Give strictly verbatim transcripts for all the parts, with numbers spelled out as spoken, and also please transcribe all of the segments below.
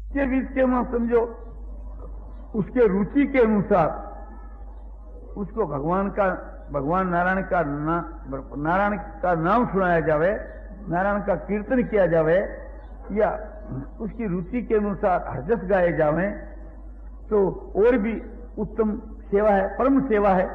के बीच के मां समझो उसके रुचि के अनुसार उसको भगवान का भगवान नारायण का ना, नारायण का नाम सुनाया जावे, नारायण का कीर्तन किया जावे, या उसकी रुचि के अनुसार हरजस गाए जावे, तो और भी उत्तम सेवा है, परम सेवा है।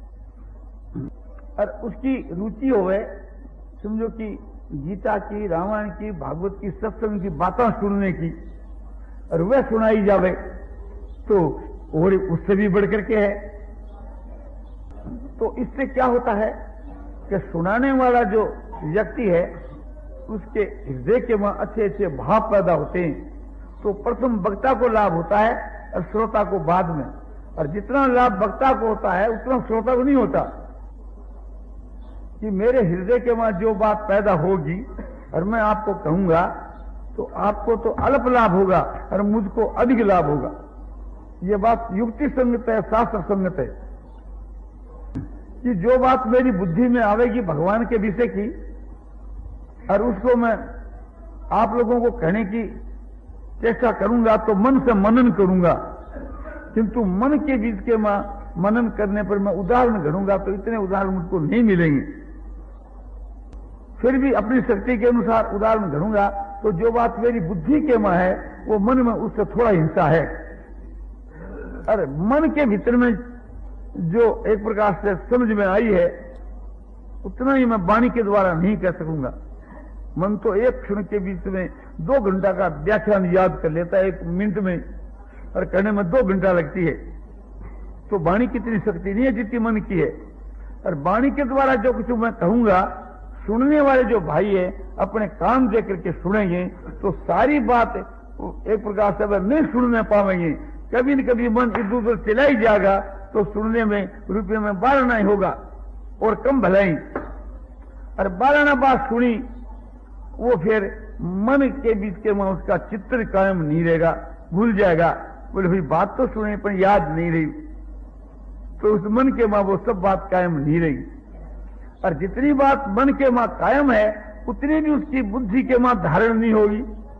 और उसकी रुचि होवे समझो कि गीता की, रामायण की, भागवत की, सत्संग की बातें सुनने की, और वह सुनाई जावे तो और उससे भी बढ़ करके है। तो इससे क्या होता है कि सुनाने वाला जो व्यक्ति है उसके हृदय के वहां अच्छे अच्छे भाव पैदा होते हैं। तो प्रथम वक्ता को लाभ होता है और श्रोता को बाद में, और जितना लाभ वक्ता को होता है उतना श्रोता को नहीं होता। कि मेरे हृदय के वहां जो बात पैदा होगी और मैं आपको कहूंगा तो आपको तो अल्प लाभ होगा और मुझको अधिक लाभ होगा। ये बात युक्ति संगत है, शास्त्र संगत है। कि जो बात मेरी बुद्धि में आवेगी भगवान के विषय की और उसको मैं आप लोगों को कहने की चेष्टा करूंगा तो मन से मनन करूंगा, किंतु मन के बीच के मैं मनन करने पर मैं उदाहरण गढ़ूंगा तो इतने उदाहरण मुझको नहीं मिलेंगे। फिर भी अपनी शक्ति के अनुसार उदाहरण गढ़ूंगा तो जो बात मेरी बुद्धि के में है वो मन में उससे थोड़ा हिंसा है। अरे मन के भीतर में जो एक प्रकार से समझ में आई है उतना ही मैं वाणी के द्वारा नहीं कह सकूंगा। मन तो एक क्षण के बीच में दो घंटा का व्याख्यान याद कर लेता है एक मिनट में, और कहने में दो घंटा लगती है। तो वाणी कितनी शक्ति नहीं है जितनी मन की है। और वाणी के द्वारा जो कुछ मैं कहूंगा सुनने वाले जो भाई है अपने कान दे करके सुनेंगे तो सारी बात एक प्रकार से अगर नहीं सुनने पाएंगे, कभी न कभी मन इधर उधर चला ही जाएगा तो सुनने में रुपये में बारह ही होगा और कम भलाई। और बारह बात सुनी वो फिर मन के बीच के में उसका चित्र कायम नहीं रहेगा, भूल जाएगा। बोले भाई बात तो सुनी पर याद नहीं रही, तो उस मन के मां वो सब बात कायम नहीं रही। और जितनी बात मन के मां कायम है उतनी भी उसकी बुद्धि के मां धारण नहीं होगी,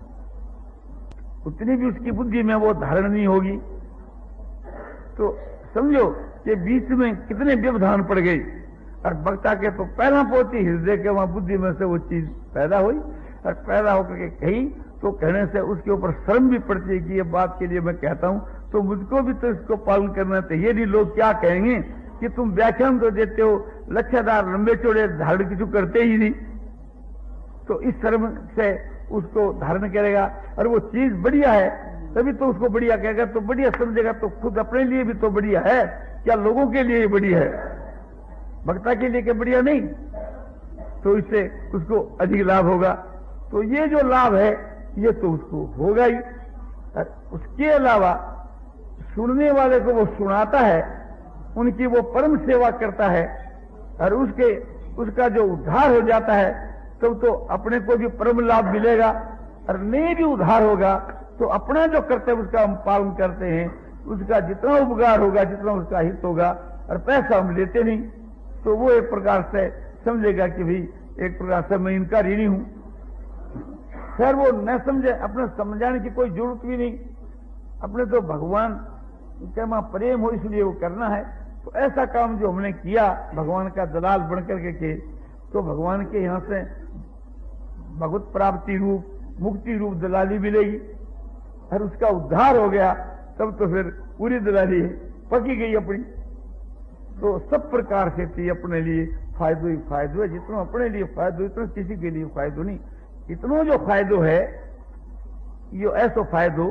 उतनी भी उसकी बुद्धि में वो धारण नहीं होगी। तो समझो कि बीच में कितने व्यवधान पड़ गई। और वक्ता के तो पहला पहुंची हृदय के वहां बुद्धि में से वो चीज पैदा हुई और पैदा होकर के कही तो कहने से उसके ऊपर शर्म भी पड़ती है कि ये बात के लिए मैं कहता हूं तो मुझको भी तो इसको पालन करना चाहिए। नहीं लोग क्या कहेंगे कि तुम व्याख्यान तो देते हो, लच्छादार लंबे चौड़े धारण किसी करते ही नहीं। तो इस शर्म से उसको धारण करेगा और वो चीज बढ़िया है तभी तो उसको बढ़िया कहेगा, तो बढ़िया समझेगा तो खुद अपने लिए भी तो बढ़िया है, क्या लोगों के लिए बढ़िया है, वक्ता के लिए क्या बढ़िया नहीं। तो इससे उसको अधिक लाभ होगा। तो ये जो लाभ है ये तो उसको होगा ही। उसके अलावा सुनने वाले को वो सुनाता है, उनकी वो परम सेवा करता है और उसके उसका जो उद्धार हो जाता है तब तो अपने को भी परम लाभ मिलेगा। और नहीं भी उद्धार होगा तो अपना जो कर्तव्य उसका हम पालन करते हैं उसका जितना उपकार होगा, जितना उसका हित होगा, और पैसा हम लेते नहीं तो वो एक प्रकार से समझेगा कि भाई एक प्रकार से मैं इनका ऋणी हूं। खैर वो न समझे, अपने समझाने की कोई जरूरत भी नहीं, अपने तो भगवान के मां प्रेम हो इसलिए वो करना है। तो ऐसा काम जो हमने किया भगवान का दलाल बनकर के, के तो भगवान के यहां से भगवत प्राप्ति रूप मुक्ति रूप दलाली मिलेगी और उसका उद्धार हो गया तब तो फिर पूरी दलाली पकी गई अपनी। तो सब प्रकार से थी अपने लिए फायदो ही फायदो है, जितना अपने लिए फायदो इतना किसी के लिए फायदो नहीं। इतना जो फायदो है ये ऐसो फायदो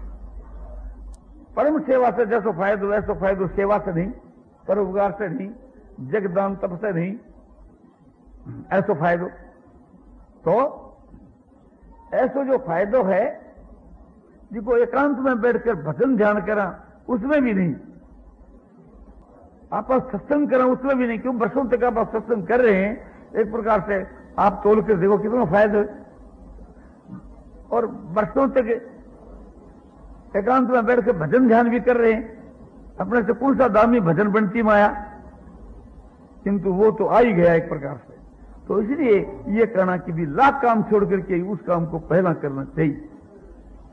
परम सेवा से जैसो फायदो ऐसो फायदो सेवा से नहीं, परोपकार से नहीं, जगदान तप से नहीं, ऐसो फायदो। तो ऐसो जो फायदो है जिसको एकांत में बैठकर भजन ध्यान करा उसमें भी नहीं, आप सत्संग करा उसमें भी नहीं। क्यों वर्षों तक आप सत्संग कर रहे हैं, एक प्रकार से आप तोल कर देखो कितना फायदा है। और वर्षों तक एकांत में बैठकर भजन ध्यान भी कर रहे हैं, अपने से कौन सा दामी भजन बनती माया, किंतु वो तो आ ही गया एक प्रकार से। तो इसलिए ये कहना कि भी लाख काम छोड़ करके उस काम को पहला करना चाहिए।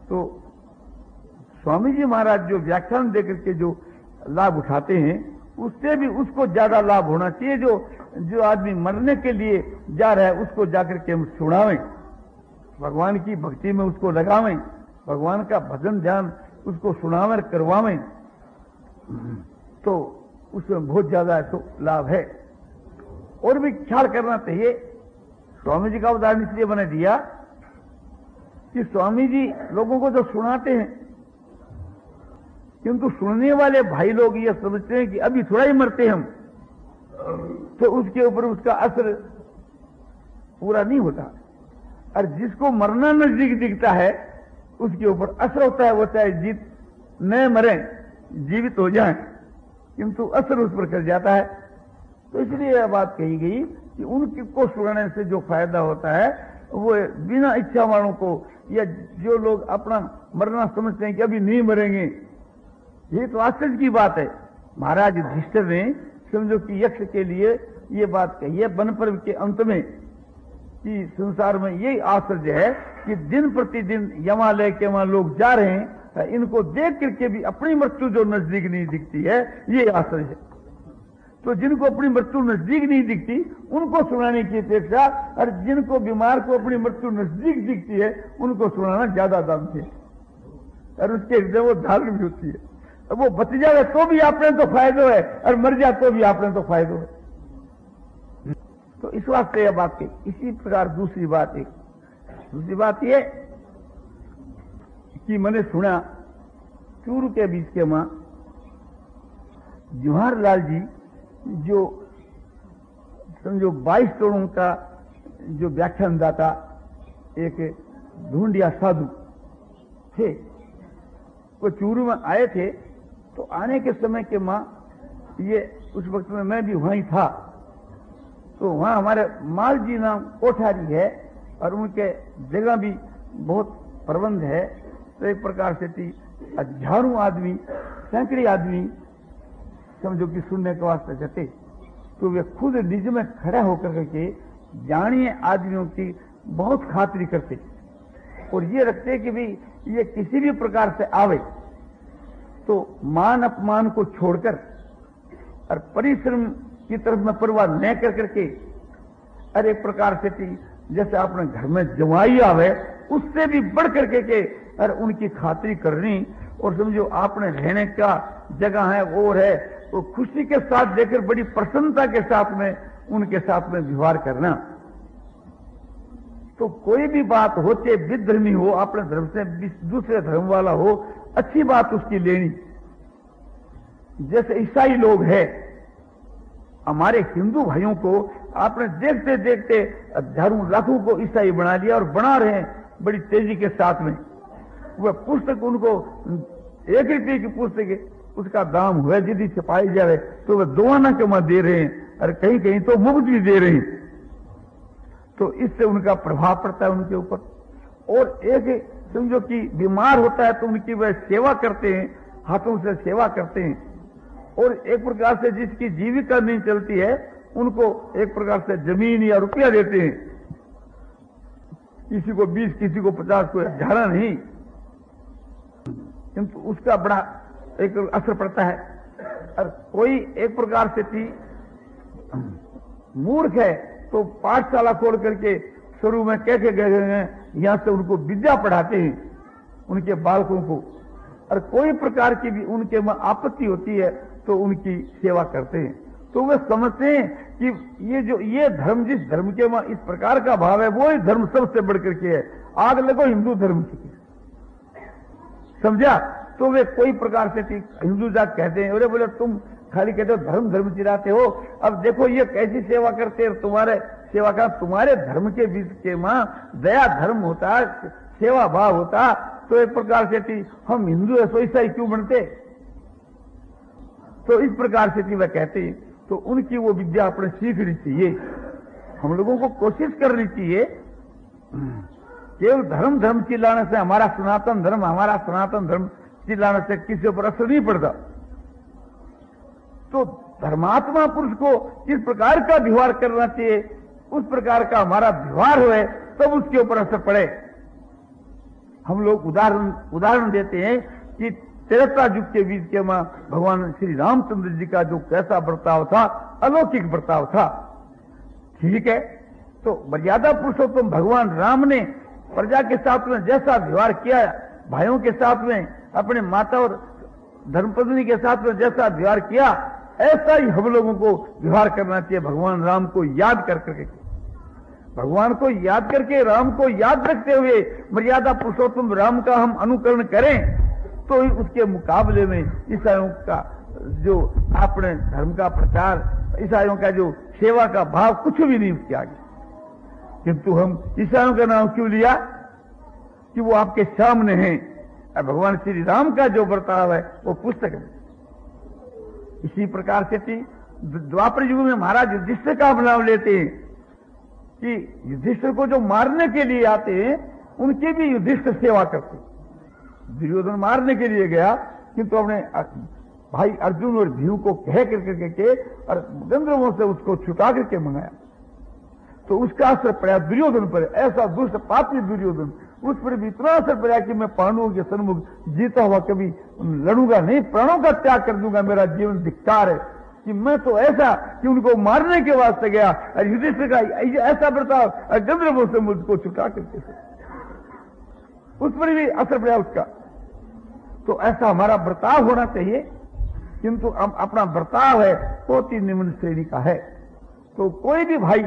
तो स्वामी जी महाराज जो व्याख्यान देकर के जो लाभ उठाते हैं, उससे भी उसको ज्यादा लाभ होना चाहिए। जो जो आदमी मरने के लिए जा रहा है उसको जाकर के हम सुनावें, भगवान की भक्ति में उसको लगावें, भगवान का भजन ध्यान उसको सुनावें, करवावें, तो उसमें बहुत ज्यादा तो लाभ है। और भी ख्याल करना चाहिए। स्वामी जी का उदाहरण इसलिए मैंने दिया कि स्वामी जी लोगों को जो सुनाते हैं, किंतु सुनने वाले भाई लोग ये समझते हैं कि अभी थोड़ा ही मरते हम, तो उसके ऊपर उसका असर पूरा नहीं होता। और जिसको मरना नजदीक दिखता है उसके ऊपर असर होता है, वो चाहे जीत न मरे, जीवित हो जाए, किंतु असर उस पर कर जाता है। तो इसलिए यह बात कही गई कि उनकी को सुनाने से जो फायदा होता है वो बिना इच्छा वालों को, या जो लोग अपना मरना समझते हैं कि अभी नहीं मरेंगे, ये तो आश्चर्य की बात है। महाराज युधिष्ठिर ने समझो कि यक्ष के लिए ये बात कही है वन पर्व के अंत में कि संसार में यही आश्चर्य है कि दिन प्रतिदिन यमालय के वहां लोग जा रहे हैं, इनको देख करके भी अपनी मृत्यु जो नजदीक नहीं दिखती है, ये आश्चर्य है। तो जिनको अपनी मृत्यु नजदीक नहीं दिखती उनको सुनाने की अपेक्षा, और जिनको बीमार को अपनी मृत्यु नजदीक दिखती है उनको सुनाना ज्यादा दाम है, और उसके हृदय वो धारण भी होती है। अब वो बच जाए तो भी आपने तो फायदो है, और मर जाए तो भी आपने तो फायदो है। तो इस वास्ते यह बात कही। इसी प्रकार दूसरी बात एक दूसरी बात यह कि मैंने सुना चूरू के बीच के मां जवाहरलाल जी जो समझो बाईस तोड़ों का जो व्याख्यानदाता एक ढूंढिया साधु थे, वो चूरू में आए थे। तो आने के समय के मां ये उस वक्त में मैं भी वहीं था, तो वहां हमारे माल जी नाम कोठारी है और उनके जगह भी बहुत प्रबंध है। तो एक प्रकार से थी हजारों आदमी, सैकड़े आदमी समझो कि सुनने के वास्ते जाते, तो वे खुद निज में खड़ा होकर करके जानिए आदमियों की बहुत खातिरी करते और ये रखते कि भी ये किसी भी प्रकार से आवे तो मान अपमान को छोड़कर और परिश्रम की तरफ में परवाह न कर करके, और एक प्रकार से थी जैसे अपने घर में जवाई आवे उससे भी बढ़ करके के और उनकी खातिरी करनी, और समझो आपने रहने का जगह है और है वो खुशी के साथ देकर बड़ी प्रसन्नता के साथ में उनके साथ में व्यवहार करना। तो कोई भी बात हो, चाहे विधर्मी हो, अपने धर्म से दूसरे धर्म वाला हो, अच्छी बात उसकी लेनी। जैसे ईसाई लोग हैं, हमारे हिंदू भाइयों को आपने देखते देखते हजारों लाखों को ईसाई बना लिया और बना रहे हैं बड़ी तेजी के साथ में। वह पुस्तक उनको एक रुपये की पुस्तक उसका दाम हुआ यदि छपाई जाए तो वह दो आना कमा दे रहे हैं और कहीं कहीं तो मुफ्त भी दे रहे हैं। तो इससे उनका प्रभाव पड़ता है उनके ऊपर। और एक समझो कि बीमार होता है तो उनकी वह सेवा करते हैं, हाथों से सेवा करते हैं। और एक प्रकार से जिसकी जीविका नहीं चलती है उनको एक प्रकार से जमीन या रुपया देते हैं, किसी को बीस, किसी को पचास, कोई हजारा नहीं, किंतु उसका बड़ा एक असर पड़ता है। और कोई एक प्रकार से थी मूर्ख है तो पाठशाला खोल करके शुरू में कह के गए हैं, यहां से उनको विद्या पढ़ाते हैं उनके बालकों को, और कोई प्रकार की भी उनके में आपत्ति होती है तो उनकी सेवा करते हैं। तो वे समझते हैं कि ये जो ये धर्म, जिस धर्म के में इस प्रकार का भाव है वो ही धर्म सबसे बढ़कर के है, आग लगो हिंदू धर्म की, समझा। तो वे कोई प्रकार से हिंदू जात कहते हैं, अरे बोले तुम खाली कहते हो धर्म धर्म चिराते हो, अब देखो ये कैसी सेवा करते हैं, तुम्हारे सेवा का तुम्हारे धर्म के बीच के मां दया धर्म होता, सेवा भाव होता, तो एक प्रकार से थी हम हिंदू है सो ईसाई क्यों बनते। तो इस प्रकार से थी वह कहते हैं। तो उनकी वो विद्या अपने सीखनी चाहिए, हम लोगों को कोशिश करनी चाहिए। केवल धर्म धर्म चिल्लाने से, हमारा सनातन धर्म हमारा सनातन धर्म चिल्लाने से किसी पर असर नहीं पड़ता। तो धर्मात्मा पुरुष को किस प्रकार का व्यवहार करना चाहिए, उस प्रकार का हमारा व्यवहार हुए तब उसके ऊपर असर पड़े। हम लोग उदाहरण उदाहरण देते हैं कि त्रेता युग के बीच के मां भगवान श्री रामचंद्र जी का जो कैसा बर्ताव था, अलौकिक बर्ताव था। ठीक है, तो मर्यादा पुरुषोत्तम भगवान राम ने प्रजा के साथ में जैसा व्यवहार किया, भाइयों के साथ में, अपने माता और धर्मपत्नी के साथ में जैसा व्यवहार किया, ऐसा ही हम लोगों को व्यवहार करना चाहिए। भगवान राम को याद कर करके, भगवान को याद करके, राम को याद रखते हुए मर्यादा पुरुषोत्तम राम का हम अनुकरण करें, तो उसके मुकाबले में ईसाइयों का जो अपने धर्म का प्रचार, ईसाइयों का जो सेवा का भाव, कुछ भी नहीं उसके आगे। किंतु हम ईसाइयों का नाम क्यों लिया कि वो आपके सामने हैं, और भगवान श्री राम का जो बर्ताव है वो पुस्तक में। इसी प्रकार से थी द्वापर युग में महाराज युधिष्ठिर का नाम लेते हैं कि युधिष्ठिर को जो मारने के लिए आते हैं उनकी भी युधिष्ठिर सेवा करते। दुर्योधन मारने के लिए गया, किंतु अपने भाई अर्जुन और भीम को कह करके के और गंधर्वों से उसको छुटा करके मंगाया, तो उसका असर पड़ा दुर्योधन पर। ऐसा दुष्ट पापी दुर्योधन, उस पर भी इतना असर पड़ा कि मैं पांडवों के सन्मुख जीता हुआ कभी लड़ूंगा नहीं, प्राणों का त्याग कर दूंगा, मेरा जीवन धिक्कार है। कि मैं तो ऐसा कि उनको मारने के वास्ते गया, और युधिष्ठिर का ऐसा बर्ताव, और गंधर्वों से मुझको छुटा करके, उस पर भी असर पड़ा उसका। तो ऐसा हमारा बर्ताव होना चाहिए, किंतु हम अपना बर्ताव है बहुत ही निम्न श्रेणी का है। तो कोई भी भाई,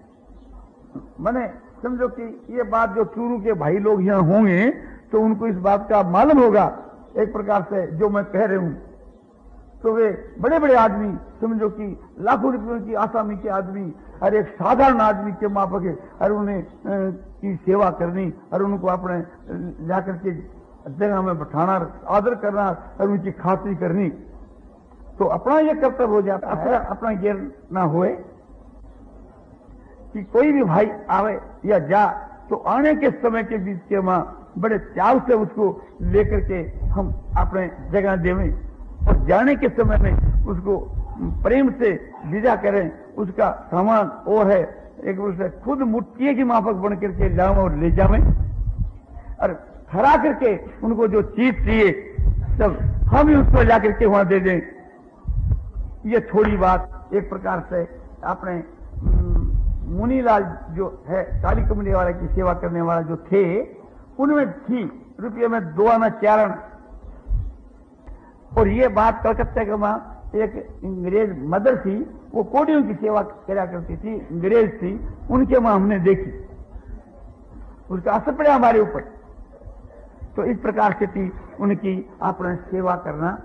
मैंने समझो कि ये बात जो चूरू के भाई लोग यहां होंगे तो उनको इस बात का मालूम होगा, एक प्रकार से जो मैं कह रहे हूं। तो वे बड़े बड़े आदमी, समझो कि लाखों रुपयों की आसामी के आदमी, और एक साधारण आदमी के माफक है, और उन्हें की सेवा करनी, और उनको अपने जाकर के जगह में बैठाना, आदर करना, और उनकी खातिरी करनी, तो अपना यह कर्तव्य हो जाता है। अपना ये ना होए कि कोई भी भाई आवे या जा, तो आने के समय के बीच के मां बड़े चाव से उसको लेकर के हम अपने जगह देवें, और जाने के समय में उसको प्रेम से विदा करें। उसका सामान और है, एक दूसरे खुद मुट्ठी की माफक बन करके जाओ और ले जावें, और हरा करके उनको जो चीज चाहिए सब हम ही उसको जाकर के वहां दे दें। ये थोड़ी बात एक प्रकार से अपने मुनीलाल जो है काली कमली वाले की सेवा करने वाला जो थे, उनमें थी रुपये में दो आना चारण। और ये बात कलकत्ता के वहां एक अंग्रेज मदर थी, वो कोडियों की सेवा करा करती थी, अंग्रेज थी, उनके वहां हमने देखी, उसका असर पड़ा हमारे ऊपर। तो इस प्रकार से थी उनकी अपने सेवा करना,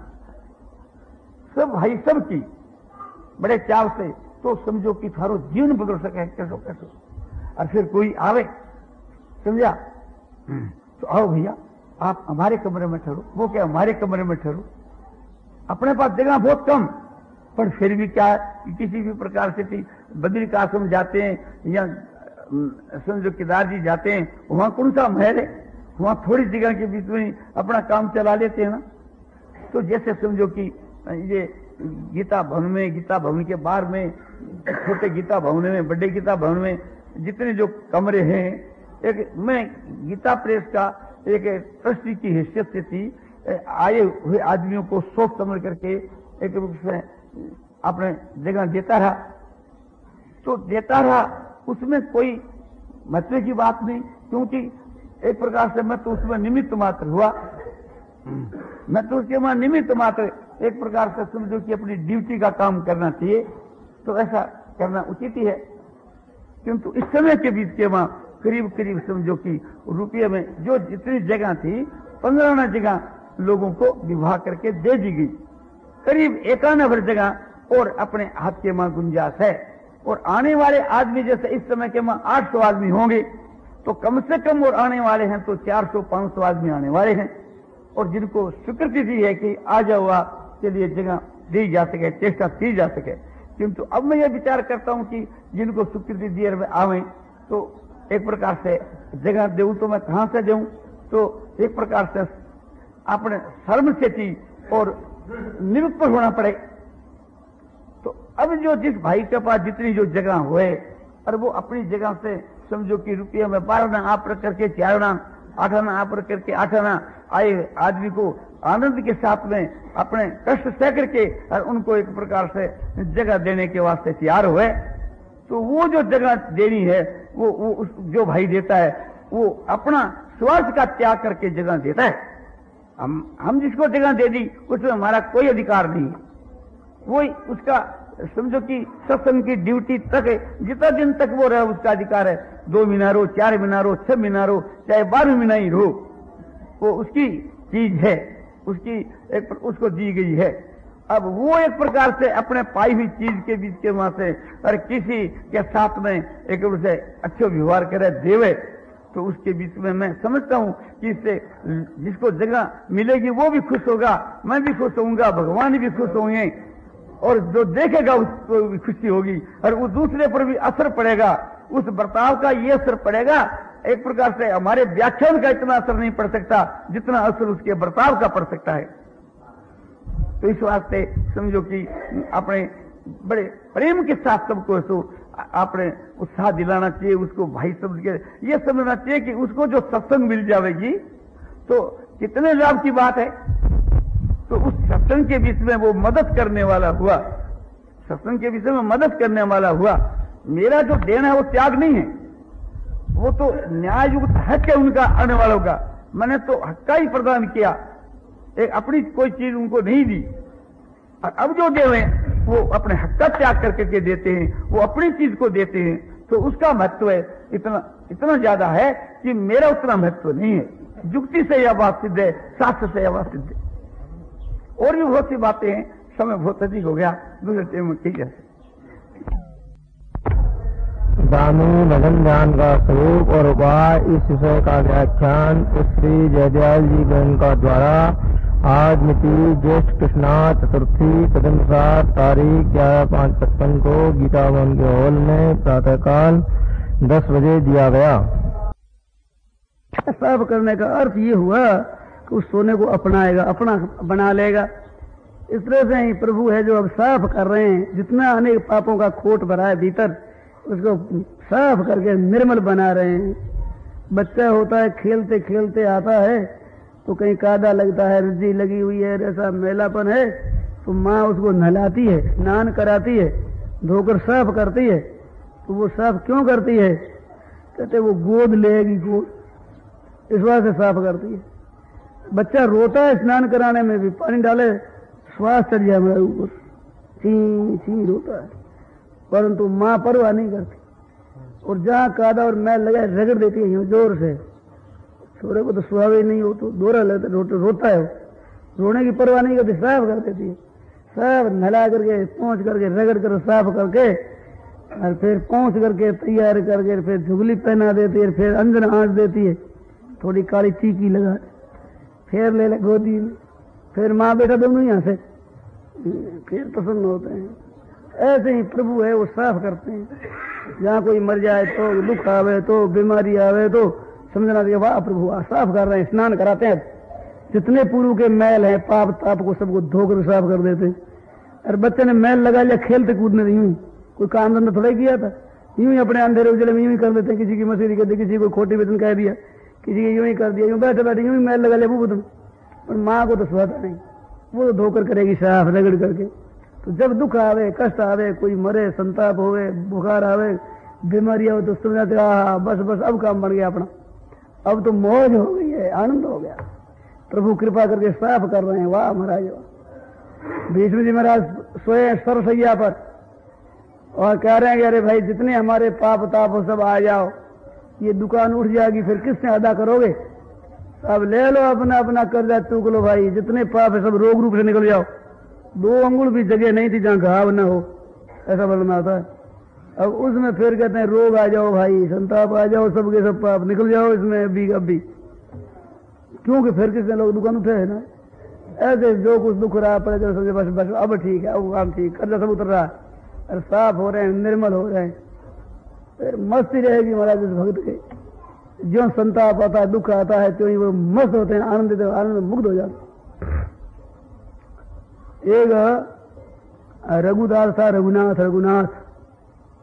सब भाई सब की बड़े चाव से। तो समझो कि थारो जीवन बदल सके कैसो कैसो। और फिर कोई आवे, समझा, तो आओ भैया आप हमारे कमरे में ठहरो, वो क्या हमारे कमरे में ठहरो। अपने पास जगह बहुत कम, पर फिर भी क्या है, किसी भी प्रकार से थी बद्री का आश्रम जाते हैं या समझो केदार जी जाते हैं, वहां कौन सा महल है, वहां थोड़ी जगह के बीच में अपना काम चला लेते हैं ना। तो जैसे समझो कि ये गीता भवन में, गीता भवन के बाहर में, छोटे गीता भवन में, बड़े गीता भवन में जितने जो कमरे हैं, एक मैं गीता प्रेस का एक ट्रस्टी की हैसियत से थी, आए हुए आदमियों को सोच समझ करके एक रूप से अपने जगह देता रहा। तो देता रहा, उसमें कोई महत्व की बात नहीं, क्योंकि एक प्रकार से मैं तो उसमें निमित्त मात्र हुआ, मैं तो उसके वहां निमित्त मात्र, एक प्रकार से समझो कि अपनी ड्यूटी का काम करना चाहिए, तो ऐसा करना उचित ही है। किंतु इस समय के बीच के वहां करीब करीब समझो कि रुपये में जो जितनी जगह थी, पंद्रह जगह लोगों को विवाह करके दे दी गई, करीब एकानवे भर जगह और अपने हाथ के वहां गुंजाइश है। और आने वाले आदमी जैसे इस समय के वहां आठ सौ आदमी होंगे, तो कम से कम और आने वाले हैं तो चार सौ पांच सौ आदमी आने वाले हैं, और जिनको स्वीकृति दी है कि आ जाओ के लिए जगह दी जा सके, चेष्टा की जा सके। किंतु अब मैं ये विचार करता हूं कि जिनको स्वीकृति दी आवे, तो एक प्रकार से जगह देऊं तो मैं कहां से देऊं, तो एक प्रकार से अपने शर्म से थी और निरुक्त होना पड़े। तो अब जो जिस भाई के पास जितनी जो जगह हुए, और वो अपनी जगह से समझो कि रुपये में बारह आप करके चारणा आठ आना आप करके आठ आना आए आदमी को आनंद के साथ में अपने कष्ट सह करके और उनको एक प्रकार से जगह देने के वास्ते तैयार हुए, तो वो जो जगह देनी है वो, वो उस, जो भाई देता है वो अपना स्वार्थ का त्याग करके जगह देता है। हम हम जिसको जगह दे दी उसमें हमारा कोई अधिकार नहीं, वही उसका समझो कि सत्संग की ड्यूटी तक है, जितना दिन तक वो रहे उसका अधिकार है। दो महीना रो, चार महीना रो, छह महीना रो, चाहे बारह महीना ही रो, वो उसकी चीज है, उसकी एक उसको दी गई है। अब वो एक प्रकार से अपने पाई हुई चीज के बीच के वहां से और किसी के साथ में एक से अच्छे व्यवहार करे देवे, तो उसके बीच में मैं समझता हूं कि इससे जिसको जगह मिलेगी वो भी खुश होगा, मैं भी खुश होऊंगा, भगवान भी खुश होंगे, और जो देखेगा उसको भी खुशी होगी, और वो दूसरे पर भी असर पड़ेगा। उस बर्ताव का ये असर पड़ेगा, एक प्रकार से हमारे व्याख्यान का इतना असर नहीं पड़ सकता जितना असर उसके बर्ताव का पड़ सकता है। तो इस वास्ते समझो कि अपने बड़े प्रेम के साथ सबको तो आपने उत्साह दिलाना चाहिए, उसको भाई समझ के ये समझना चाहिए कि उसको जो सत्संग मिल जाएगी तो कितने लाभ की बात है। तो उस सत्संग के बीच में वो मदद करने वाला हुआ, सत्संग के विषय में मदद करने वाला हुआ। मेरा जो देना है वो त्याग नहीं है, वो तो न्याय युक्त हक है उनका आने वालों का। मैंने तो हक का ही प्रदान किया, एक अपनी कोई चीज उनको नहीं दी। और अब जो दे रहे हैं वो अपने हक का त्याग करके के देते हैं, वो अपनी चीज को देते हैं, तो उसका महत्व है इतना इतना ज्यादा है कि मेरा उतना महत्व नहीं है। युक्ति से यह बात सिद्ध है, शास्त्र से यह बात सिद्ध है। और भी बहुत सी बातें हैं, समय बहुत अधिक हो गया, दूसरे टेम ठीक है। दामी भजन ज्ञान का स्वरूप और उपाय इस विषय का व्याख्यान श्री जयदयाल जी बहन का द्वारा आज मिति ज्येष्ठ कृष्णा चतुर्थी तदनुसार तारीख ग्यारह पाँच पचपन को गीता भवन के हॉल में प्रातःकाल दस बजे दिया गया। साफ करने का अर्थ ये हुआ कि उस सोने को अपनाएगा, अपना बना लेगा। इस तरह से ही प्रभु है जो अब साफ कर रहे हैं, जितना अनेक पापों का खोट भरा है भीतर उसको साफ करके निर्मल बना रहे हैं। बच्चा होता है, खेलते खेलते आता है तो कहीं कादा लगता है, रज्जी लगी हुई है, ऐसा मैलापन है, तो माँ उसको नहलाती है, स्नान कराती है, धोकर साफ करती है। तो वो साफ क्यों करती है? कहते वो गोद लेगी, गोद, इस बात से साफ करती है। बच्चा रोता है स्नान कराने में भी, पानी डाले श्वास चढ़ जाए हमारे ऊपर, ची ची रोता है, परंतु माँ परवाह नहीं करती। और जहाँ कादा और मैल लगा रगड़ देती है जोर से। छोरे को तो स्वभाव ही नहीं हो, तो दोहरा लगता रो, रोता है, रोने की परवाह नहीं करती, साफ कर देती है। साफ नहला करके पहुंच करके रगड़ कर साफ करके और फिर पहुंच करके तैयार करके फिर झुगली पहना देती है, फिर अंजन आंच देती है, थोड़ी काली टीकी लगा, फिर ले ले गोदी में, फिर माँ बेटा दोनों यहाँ से फिर प्रसन्न होते हैं। ऐसे ही प्रभु है वो साफ करते हैं। जहाँ कोई मर जाए तो, दुख आवे तो, बीमारी आवे तो समझना चाहिए वाह प्रभु साफ कर रहे हैं, स्नान कराते हैं। जितने पूर्व के मैल हैं, पाप ताप को सबको धोकर साफ कर देते। और बच्चे ने मैल लगा लिया खेलते कूदने, यूं कोई काम धंधा थोड़ा किया था, यूं ही अपने अंधेरे उजले में यूं ही कर देते। किसी की मसीदी कर दी, किसी को खोटी वेतन कह दिया, किसी के यूं ही कर दिया, यूं बैठे बैठे यूं ही मैल लगा लिया वो। पर माँ को तो सुहाता नहीं, वो तो धोकर करेगी साफ रगड़ करके। तो जब दुख आवे, कष्ट आवे, कोई मरे, संताप होवे, बुखार आवे, बीमारी हो, तो समझाते हाँ बस बस अब काम बन गया अपना, अब तो मौज हो गई है, आनंद हो गया। प्रभु कृपा करके साफ कर रहे हैं, वाह महाराज वाह। भीष्म जी महाराज सोए सरसैया पर और कह रहे हैं कि अरे भाई जितने हमारे पाप ताप हो सब आ जाओ, ये दुकान उठ जाएगी, फिर किसने अदा करोगे? अब ले लो अपना अपना कर्जा चूक लो भाई, जितने पाप है सब रोग रूप से निकल जाओ। दो अंगुल भी जगह नहीं थी जहां घाव न हो, ऐसा बोलना आता है। अब उसमें फिर कहते हैं रोग आ जाओ भाई, संताप आ जाओ, सबके सब पाप निकल जाओ इसमें अभी अभी, क्योंकि फिर किसने लोग दुकान उठे है ना। ऐसे जो कुछ दुख रहा पड़ेगा समझे बस बस अब ठीक है, अब काम ठीक, कर्जा सब उतर रहा है और साफ हो रहे हैं, निर्मल हो रहे हैं, फिर मस्ती रहेगी महाराज इस भक्त के। जो संताप आता है, दुख आता है, तो ही वो मस्त होते हैं, आनंदित आनंद मुग्ध हो जाते। एक रघुदास था, रघुनाथ रघुनाथ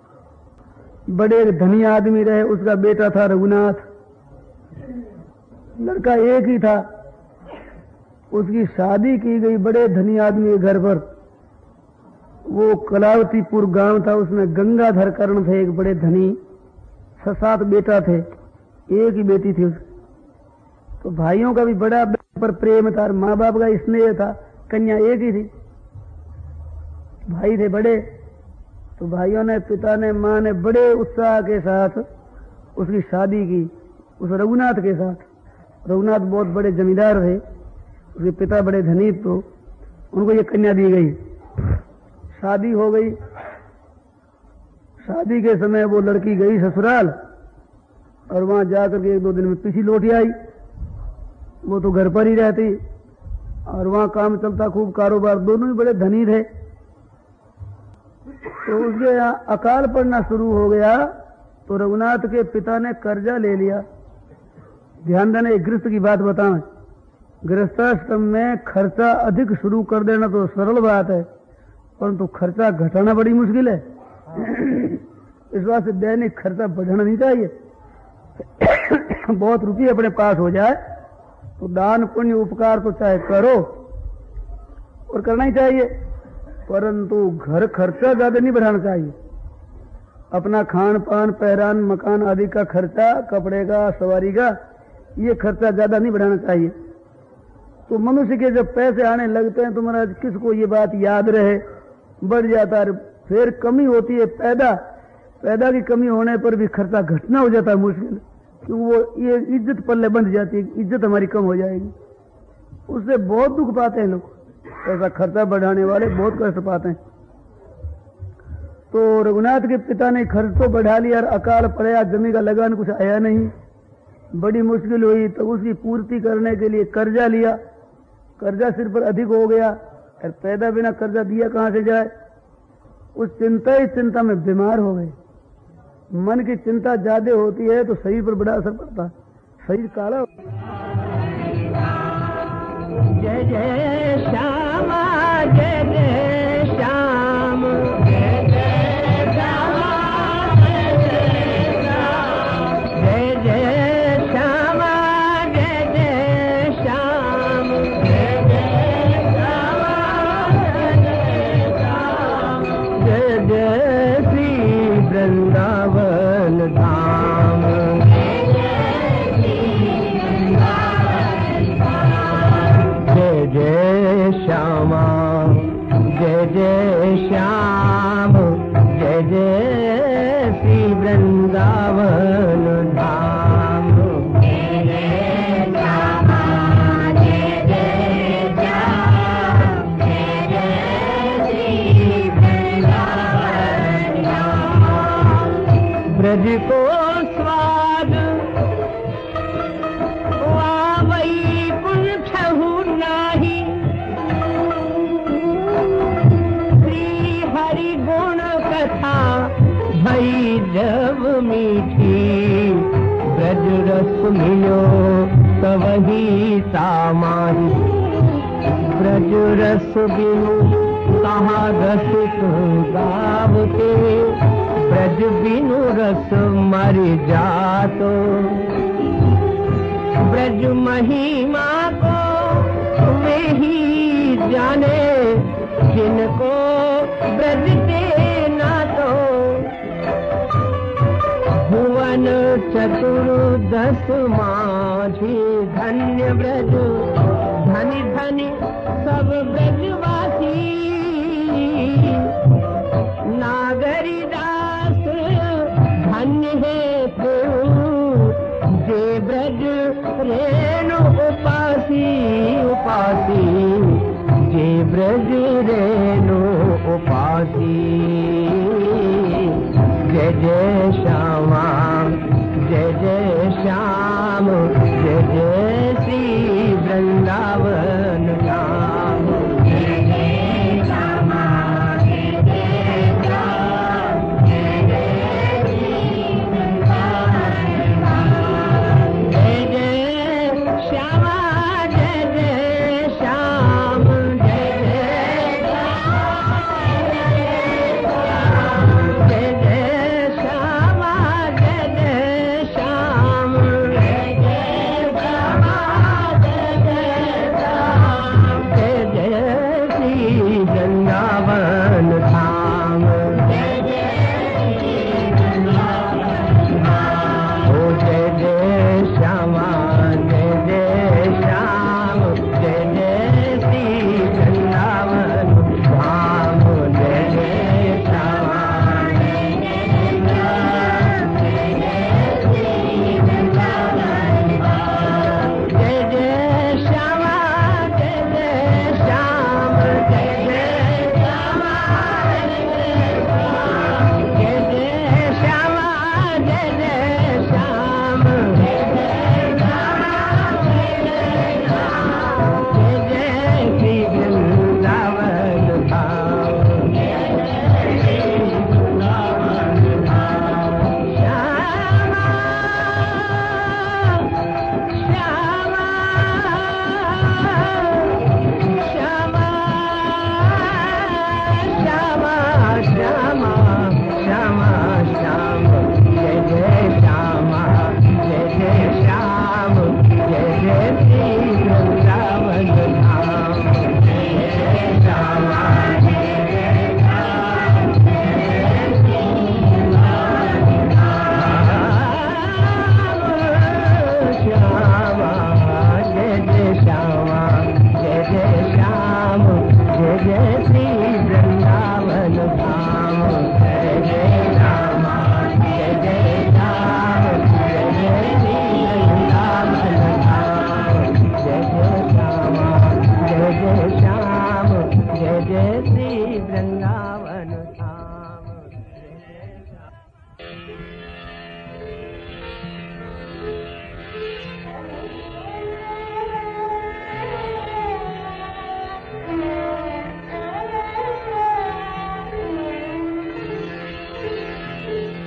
बड़े धनी आदमी रहे, उसका बेटा था रघुनाथ। लड़का एक ही था, उसकी शादी की गई बड़े धनी आदमी के घर पर। वो कलावतीपुर गांव था, उसमें गंगाधर कर्ण थे, एक बड़े धनी, छह सात बेटा थे, एक ही बेटी थी उसकी। तो भाइयों का भी बड़ा पर प्रेम था, माँ बाप का स्नेह था, कन्या एक ही थी, भाई थे बड़े। तो भाइयों ने, पिता ने, माँ ने बड़े उत्साह के साथ उसकी शादी की उस रघुनाथ के साथ। रघुनाथ बहुत बड़े जमींदार थे, उसके पिता बड़े धनी, तो उनको ये कन्या दी गई। शादी हो गई। शादी के समय वो लड़की गई ससुराल और वहां जाकर के एक दो दिन में पीछे लौट आई। वो तो घर पर ही रहती और वहां काम चलता खूब, कारोबार, दोनों ही बड़े धनी थे। तो उसके यहाँ अकाल पड़ना शुरू हो गया, तो रघुनाथ के पिता ने कर्जा ले लिया। ध्यान देना, एक गृहस्थ की बात बताएं, गृहस्थाश्रम में खर्चा अधिक शुरू कर देना तो सरल बात है, परंतु तो खर्चा घटाना बड़ी मुश्किल है। इस बात से दैनिक खर्चा बढ़ाना नहीं चाहिए। बहुत रुपये अपने पास हो जाए तो दान पुण्य उपकार तो चाहे करो और करना ही चाहिए, परंतु घर खर्चा ज्यादा नहीं बढ़ाना चाहिए। अपना खान पान, पहरान, मकान आदि का खर्चा, कपड़े का, सवारी का, ये खर्चा ज्यादा नहीं बढ़ाना चाहिए। तो मनुष्य के जब पैसे आने लगते हैं तो महाराज किसको ये बात याद रहे, बढ़ जाता है, फिर कमी होती है। पैदा पैदा की कमी होने पर भी खर्चा घटना हो जाता है मुश्किल, क्योंकि वो ये इज्जत पल्ले बंध जाती है, इज्जत हमारी कम हो जाएगी। उससे बहुत दुख पाते हैं लोग, ऐसा खर्चा बढ़ाने वाले बहुत कष्ट पाते हैं। तो रघुनाथ के पिता ने खर्च तो बढ़ा लिया और अकाल पड़ा, जमीन का लगान कुछ आया नहीं, बड़ी मुश्किल हुई। तो उसकी पूर्ति करने के लिए कर्जा लिया, कर्जा सिर पर अधिक हो गया और पैदा बिना कर्जा दिया कहां से जाए। उस चिंता ही चिंता में बीमार हो गए। मन की चिंता ज्यादा होती है तो शरीर पर बड़ा असर पड़ता है, शरीर काला। जय जय श्यामा, जय जय श्याम, जय जय श्यामा, जय जय श्याम, जय जय श्यामा, जय जय श्याम, जय जय श्यामा, जय जय श्याम, जय जय श्री वृंदावन धाम, जय जय श्री वृंदावन धाम, जय जय श्यामा, जय जय श्याम, जय जय श्री वृंदावन धाम, जय जय श्यामा, जय जय श्याम, जय जय श्री वृंदावन धाम। ब्रज को स्वाद वावई पुंछहु नाही, श्री हरि गुण कथा भई जब मीठी, ब्रज रस मिलो तवही सामाही, ब्रज रस बिनु कहाँ रसिक गावते, ब्रज बिनु रस मर जातो, ब्रज महिमा को वे ही जाने, जिनको ब्रज के नातो, भुवन चतुर्दश माझी, धन्य ब्रज धनि धनि सब ब्रजवासी, नागरी दास धन्य है प्रभु, जे ब्रज रेणु उपासी, उपासी जे ब्रज रेणु उपासी। जय जय श्यामा, जय जय श्याम, जय जय श्री वृंदावन धाम, जय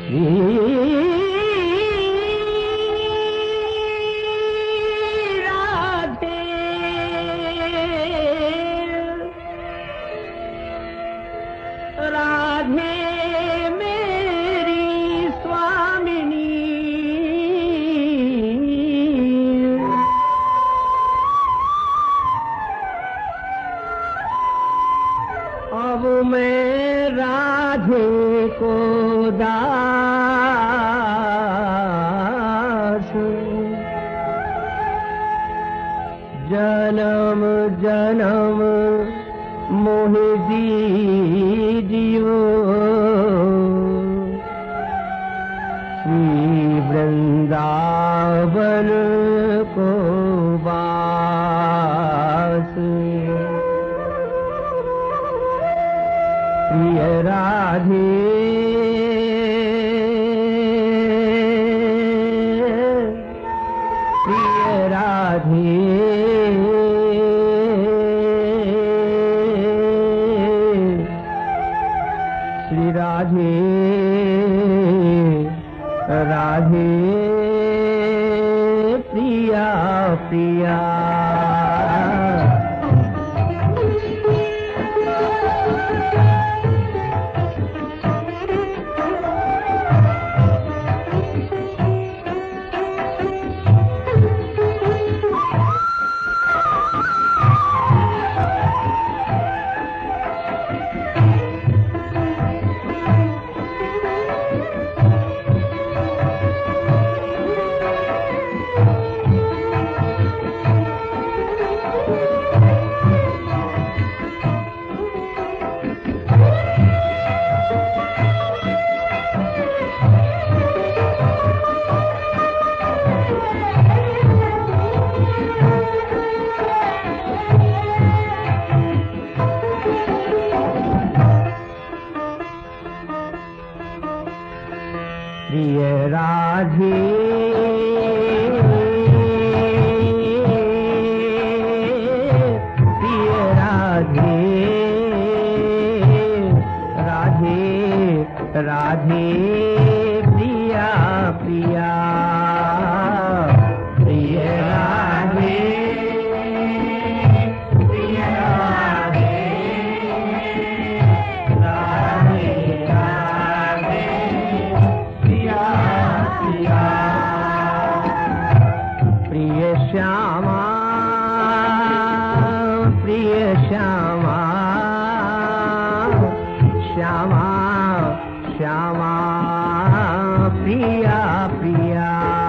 जन्म जन्म मोहि दीजियो श्री वृंदावन को वास। प्रिय राधे प्रिय राधे राधे राधे प्रिया प्रिया। प्रिय राधे प्रिय राधे राधे राधे प्रिया प्रिया। प्रिय राधे प्रिय राधे राधे राधे प्रिया प्रिया। प्रिय श्यामा प्रिय श्यामा श्यामा श्यामा प्रिया प्रिया।